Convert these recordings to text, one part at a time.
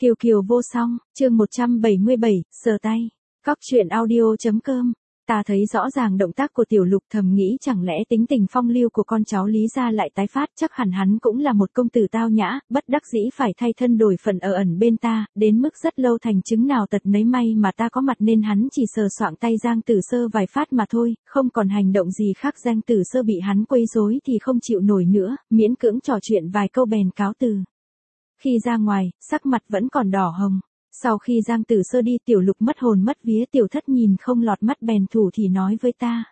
Kiều Kiều vô song, chương 177, sờ tay. Cóc truyện audio.com. Ta thấy rõ ràng động tác của Tiểu Lục, thầm nghĩ chẳng lẽ tính tình phong lưu của con cháu Lý gia lại tái phát, chắc hẳn hắn cũng là một công tử tao nhã, bất đắc dĩ phải thay thân đổi phận ở ẩn bên ta, đến mức rất lâu thành chứng nào tật nấy, may mà ta có mặt nên hắn chỉ sờ soạng tay Giang Tử Sơ vài phát mà thôi, không còn hành động gì khác. Giang Tử Sơ bị hắn quấy rối thì không chịu nổi nữa, miễn cưỡng trò chuyện vài câu bèn cáo từ. Khi ra ngoài, sắc mặt vẫn còn đỏ hồng. Sau khi Giang Tử Sơ đi, Tiểu Lục mất hồn mất vía, Tiểu Thất nhìn không lọt mắt bèn thủ thì nói với ta.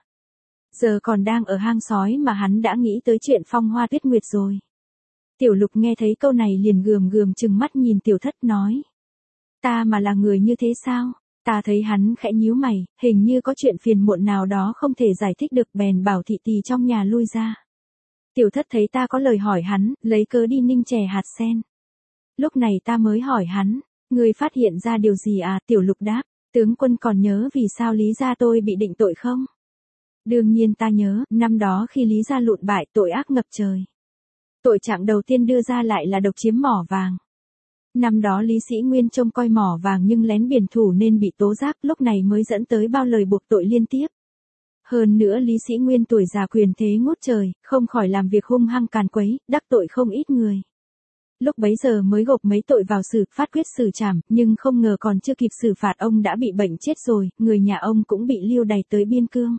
Giờ còn đang ở hang sói mà hắn đã nghĩ tới chuyện Phong Hoa Tuyết Nguyệt rồi. Tiểu Lục nghe thấy câu này liền gườm gườm trừng mắt nhìn Tiểu Thất nói. Ta mà là người như thế sao? Ta thấy hắn khẽ nhíu mày, hình như có chuyện phiền muộn nào đó không thể giải thích được, bèn bảo thị tỳ trong nhà lui ra. Tiểu Thất thấy ta có lời hỏi hắn, lấy cớ đi ninh chè hạt sen. Lúc này ta mới hỏi hắn, ngươi phát hiện ra điều gì à? Tiểu Lục đáp, tướng quân còn nhớ vì sao Lý gia tôi bị định tội không? Đương nhiên ta nhớ, năm đó khi Lý gia lụn bại, tội ác ngập trời. Tội trạng đầu tiên đưa ra lại là độc chiếm mỏ vàng. Năm đó Lý Sĩ Nguyên trông coi mỏ vàng nhưng lén biển thủ nên bị tố giác, lúc này mới dẫn tới bao lời buộc tội liên tiếp. Hơn nữa Lý Sĩ Nguyên tuổi già quyền thế ngút trời, không khỏi làm việc hung hăng càn quấy, đắc tội không ít người. Lúc bấy giờ mới gộp mấy tội vào xử, phát quyết xử trảm, nhưng không ngờ còn chưa kịp xử phạt ông đã bị bệnh chết rồi, người nhà ông cũng bị lưu đày tới biên cương.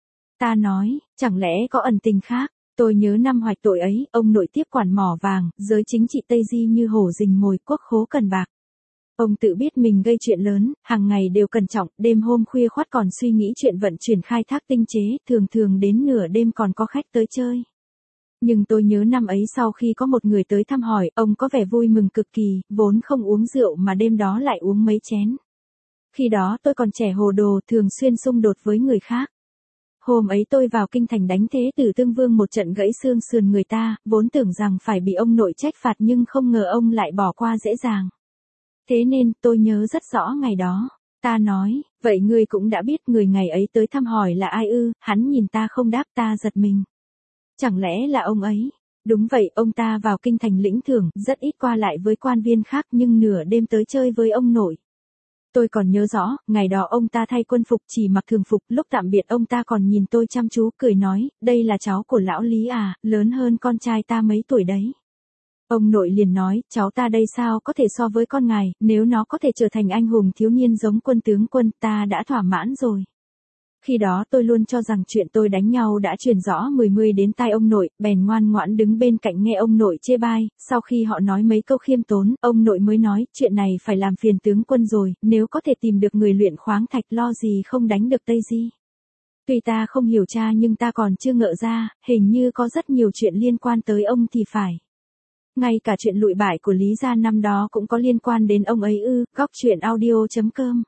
Ta nói, chẳng lẽ có ẩn tình khác? Tôi nhớ năm hoạch tội ấy, ông nội tiếp quản mỏ vàng, giới chính trị Tây Di như hổ rình mồi, quốc khố cần bạc. Ông tự biết mình gây chuyện lớn, hàng ngày đều cẩn trọng, đêm hôm khuya khoắt còn suy nghĩ chuyện vận chuyển khai thác tinh chế, thường thường đến nửa đêm còn có khách tới chơi. Nhưng tôi nhớ năm ấy sau khi có một người tới thăm hỏi, ông có vẻ vui mừng cực kỳ, vốn không uống rượu mà đêm đó lại uống mấy chén. Khi đó tôi còn trẻ hồ đồ, thường xuyên xung đột với người khác. Hôm ấy tôi vào kinh thành đánh Thế Tử Tương Vương một trận gãy xương sườn người ta, vốn tưởng rằng phải bị ông nội trách phạt nhưng không ngờ ông lại bỏ qua dễ dàng. Thế nên tôi nhớ rất rõ ngày đó. Ta nói, vậy ngươi cũng đã biết người ngày ấy tới thăm hỏi là ai ư? Hắn nhìn ta không đáp, ta giật mình. Chẳng lẽ là ông ấy? Đúng vậy, ông ta vào kinh thành lĩnh thưởng, rất ít qua lại với quan viên khác nhưng nửa đêm tới chơi với ông nội. Tôi còn nhớ rõ, ngày đó ông ta thay quân phục chỉ mặc thường phục, lúc tạm biệt ông ta còn nhìn tôi chăm chú cười nói, đây là cháu của lão Lý à, lớn hơn con trai ta mấy tuổi đấy. Ông nội liền nói, cháu ta đây sao có thể so với con ngài, nếu nó có thể trở thành anh hùng thiếu niên giống quân tướng quân, ta đã thỏa mãn rồi. Khi đó tôi luôn cho rằng chuyện tôi đánh nhau đã truyền rõ mười đến tai ông nội, bèn ngoan ngoãn đứng bên cạnh nghe ông nội chê bai, sau khi họ nói mấy câu khiêm tốn, ông nội mới nói, chuyện này phải làm phiền tướng quân rồi, nếu có thể tìm được người luyện khoáng thạch lo gì không đánh được Tây Di. Tuy ta không hiểu cha nhưng ta còn chưa ngợ ra, hình như có rất nhiều chuyện liên quan tới ông thì phải. Ngay cả chuyện lụi bại của Lý gia năm đó cũng có liên quan đến ông ấy ư? Cóc truyện audio.com.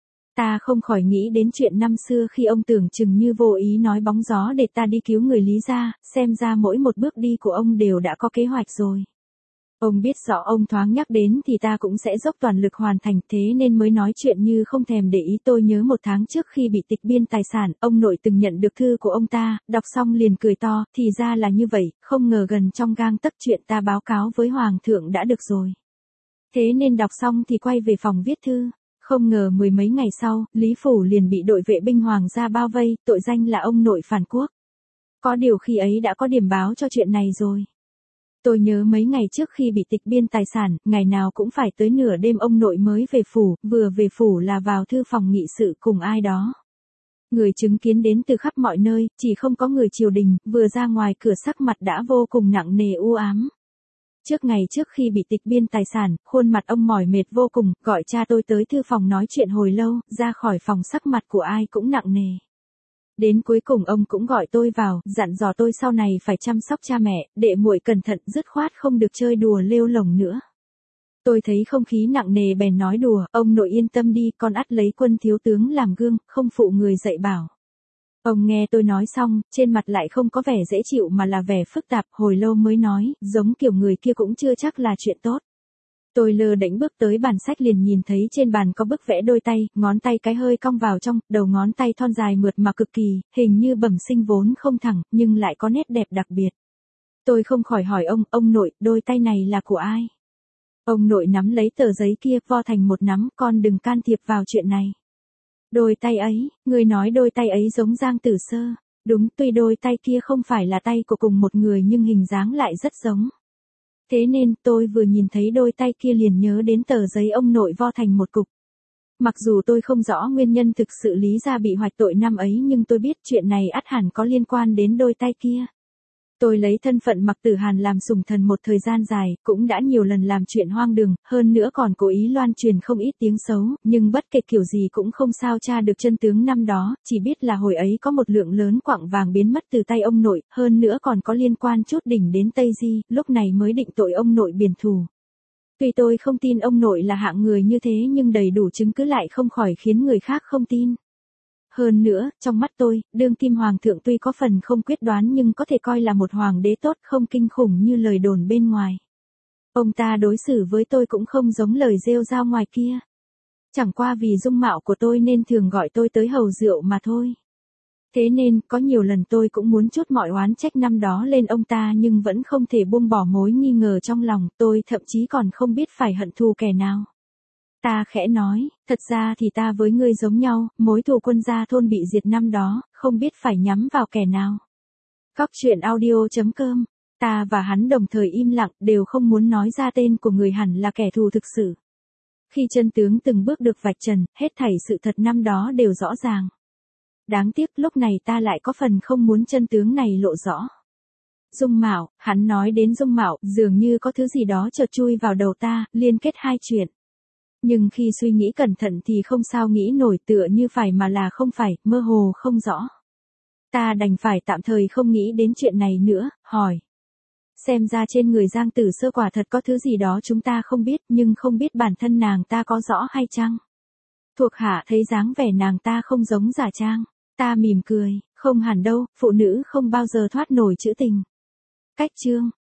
Ta không khỏi nghĩ đến chuyện năm xưa khi ông tưởng chừng như vô ý nói bóng gió để ta đi cứu người Lý gia, xem ra mỗi một bước đi của ông đều đã có kế hoạch rồi. Ông biết rõ ông thoáng nhắc đến thì ta cũng sẽ dốc toàn lực hoàn thành, thế nên mới nói chuyện như không thèm để ý. Tôi nhớ một tháng trước khi bị tịch biên tài sản, ông nội từng nhận được thư của ông ta, đọc xong liền cười to, thì ra là như vậy, không ngờ gần trong gang tấc chuyện ta báo cáo với Hoàng thượng đã được rồi. Thế nên đọc xong thì quay về phòng viết thư. Không ngờ mười mấy ngày sau, Lý Phủ liền bị đội vệ binh hoàng gia bao vây, tội danh là ông nội phản quốc. Có điều khi ấy đã có điểm báo cho chuyện này rồi. Tôi nhớ mấy ngày trước khi bị tịch biên tài sản, ngày nào cũng phải tới nửa đêm ông nội mới về phủ, vừa về phủ là vào thư phòng nghị sự cùng ai đó. Người chứng kiến đến từ khắp mọi nơi, chỉ không có người triều đình, vừa ra ngoài cửa sắc mặt đã vô cùng nặng nề u ám. Ngày trước khi bị tịch biên tài sản, khuôn mặt ông mỏi mệt vô cùng, gọi cha tôi tới thư phòng nói chuyện hồi lâu, ra khỏi phòng sắc mặt của ai cũng nặng nề. Đến cuối cùng ông cũng gọi tôi vào, dặn dò tôi sau này phải chăm sóc cha mẹ, đệ muội cẩn thận, dứt khoát không được chơi đùa lêu lổng nữa. Tôi thấy không khí nặng nề bèn nói đùa, ông nội yên tâm đi, con ắt lấy quân thiếu tướng làm gương, không phụ người dạy bảo. Ông nghe tôi nói xong, trên mặt lại không có vẻ dễ chịu mà là vẻ phức tạp, hồi lâu mới nói, giống kiểu người kia cũng chưa chắc là chuyện tốt. Tôi lơ đễnh bước tới bàn sách liền nhìn thấy trên bàn có bức vẽ đôi tay, ngón tay cái hơi cong vào trong, đầu ngón tay thon dài mượt mà cực kỳ, hình như bẩm sinh vốn không thẳng, nhưng lại có nét đẹp đặc biệt. Tôi không khỏi hỏi ông nội, đôi tay này là của ai? Ông nội nắm lấy tờ giấy kia vo thành một nắm, con đừng can thiệp vào chuyện này. Đôi tay ấy, người nói đôi tay ấy giống Giang Tử Sơ. Đúng, tuy đôi tay kia không phải là tay của cùng một người nhưng hình dáng lại rất giống. Thế nên tôi vừa nhìn thấy đôi tay kia liền nhớ đến tờ giấy ông nội vo thành một cục. Mặc dù tôi không rõ nguyên nhân thực sự Lý Gia bị hoạch tội năm ấy nhưng tôi biết chuyện này ắt hẳn có liên quan đến đôi tay kia. Tôi lấy thân phận Mặc Tử Hàn làm sủng thần một thời gian dài, cũng đã nhiều lần làm chuyện hoang đường, hơn nữa còn cố ý loan truyền không ít tiếng xấu, nhưng bất kể kiểu gì cũng không sao tra được chân tướng năm đó, chỉ biết là hồi ấy có một lượng lớn quặng vàng biến mất từ tay ông nội, hơn nữa còn có liên quan chút đỉnh đến Tây Di, lúc này mới định tội ông nội biển thù. Tuy tôi không tin ông nội là hạng người như thế nhưng đầy đủ chứng cứ lại không khỏi khiến người khác không tin. Hơn nữa, trong mắt tôi, đương kim hoàng thượng tuy có phần không quyết đoán nhưng có thể coi là một hoàng đế tốt không kinh khủng như lời đồn bên ngoài. Ông ta đối xử với tôi cũng không giống lời rêu rao ngoài kia. Chẳng qua vì dung mạo của tôi nên thường gọi tôi tới hầu rượu mà thôi. Thế nên, có nhiều lần tôi cũng muốn trút mọi oán trách năm đó lên ông ta nhưng vẫn không thể buông bỏ mối nghi ngờ trong lòng, tôi thậm chí còn không biết phải hận thù kẻ nào. Ta khẽ nói, thật ra thì ta với ngươi giống nhau, mối thù Quân Gia Thôn bị diệt năm đó, không biết phải nhắm vào kẻ nào. Góc truyện audio.com, ta và hắn đồng thời im lặng, đều không muốn nói ra tên của người hẳn là kẻ thù thực sự. Khi chân tướng từng bước được vạch trần, hết thảy sự thật năm đó đều rõ ràng. Đáng tiếc lúc này ta lại có phần không muốn chân tướng này lộ rõ. Dung mạo, hắn nói đến dung mạo, dường như có thứ gì đó chợt chui vào đầu ta, liên kết hai chuyện. Nhưng khi suy nghĩ cẩn thận thì không sao nghĩ nổi, tựa như phải mà là không phải, mơ hồ không rõ. Ta đành phải tạm thời không nghĩ đến chuyện này nữa, hỏi. Xem ra trên người Giang Tử Sơ quả thật có thứ gì đó chúng ta không biết, nhưng không biết bản thân nàng ta có rõ hay chăng? Thuộc hạ thấy dáng vẻ nàng ta không giống giả trang. Ta mỉm cười, không hẳn đâu, phụ nữ không bao giờ thoát nổi trữ tình. Cách chương.